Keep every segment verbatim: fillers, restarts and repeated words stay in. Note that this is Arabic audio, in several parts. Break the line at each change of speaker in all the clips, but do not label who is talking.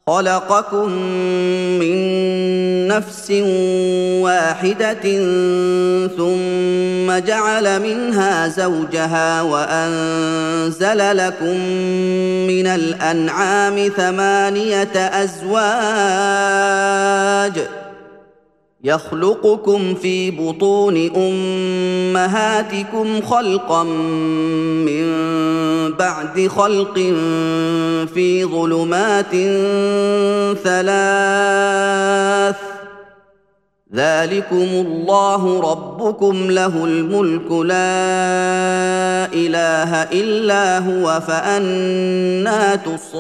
خلقكم من نفس واحدة ثم جعل منها زوجها وأنزل لكم من الأنعام ثمانية أزواج يخلقكم في بطون أمهاتكم خلقا من بعد خلق في ظلمات ثلاث ذلكم الله ربكم له الملك لا إله إلا هو فأنى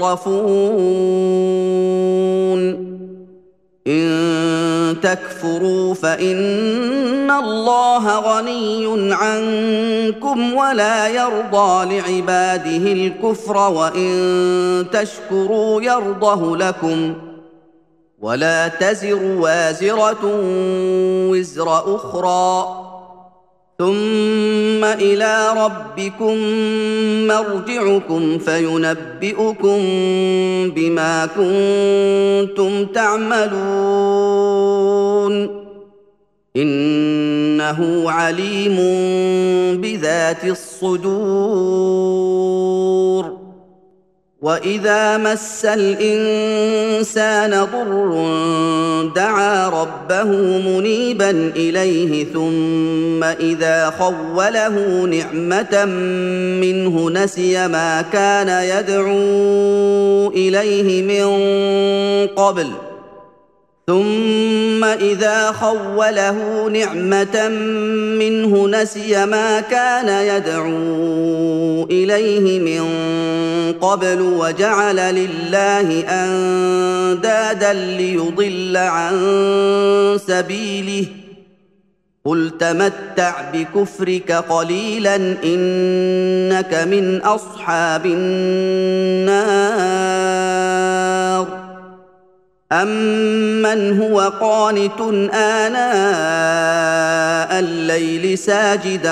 تصرفون إن تكفروا فإن الله غني عنكم ولا يرضى لعباده الكفر وإن تشكروا يرضه لكم ولا تزر وازرة وزر أخرى ثم إلى ربكم مرجعكم فينبئكم بما كنتم تعملون إنه عليم بذات الصدور وإذا مس الإنسان ضر دعا ربه منيبا إليه ثم إذا خوله نعمة منه نسي ما كان يدعو إليه من قبل ثم إذا خوله نعمة منه نسي ما كان يدعو إليه من قبل وجعل لله أندادا ليضل عن سبيله قل تمتع بكفرك قليلا إنك من أصحاب النار أَمَّنْ هُوَ قَانِتٌ آنَاءَ اللَّيْلِ سَاجِدًا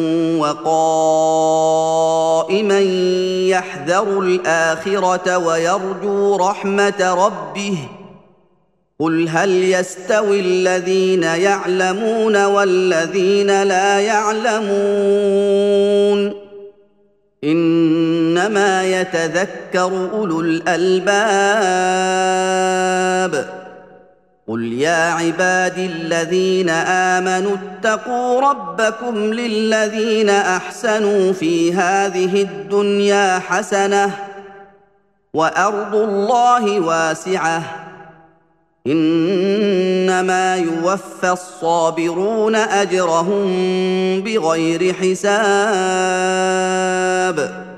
وَقَائِمًا يَحْذَرُ الْآخِرَةَ وَيَرْجُو رَحْمَةَ رَبِّهِ قُلْ هَلْ يَسْتَوِي الَّذِينَ يَعْلَمُونَ وَالَّذِينَ لَا يَعْلَمُونَ إنما يتذكر أولو الألباب قل يا عبادي الذين آمنوا اتقوا ربكم للذين أحسنوا في هذه الدنيا حسنة وأرض الله واسعة إنما يوفى الصابرون أجرهم بغير حساب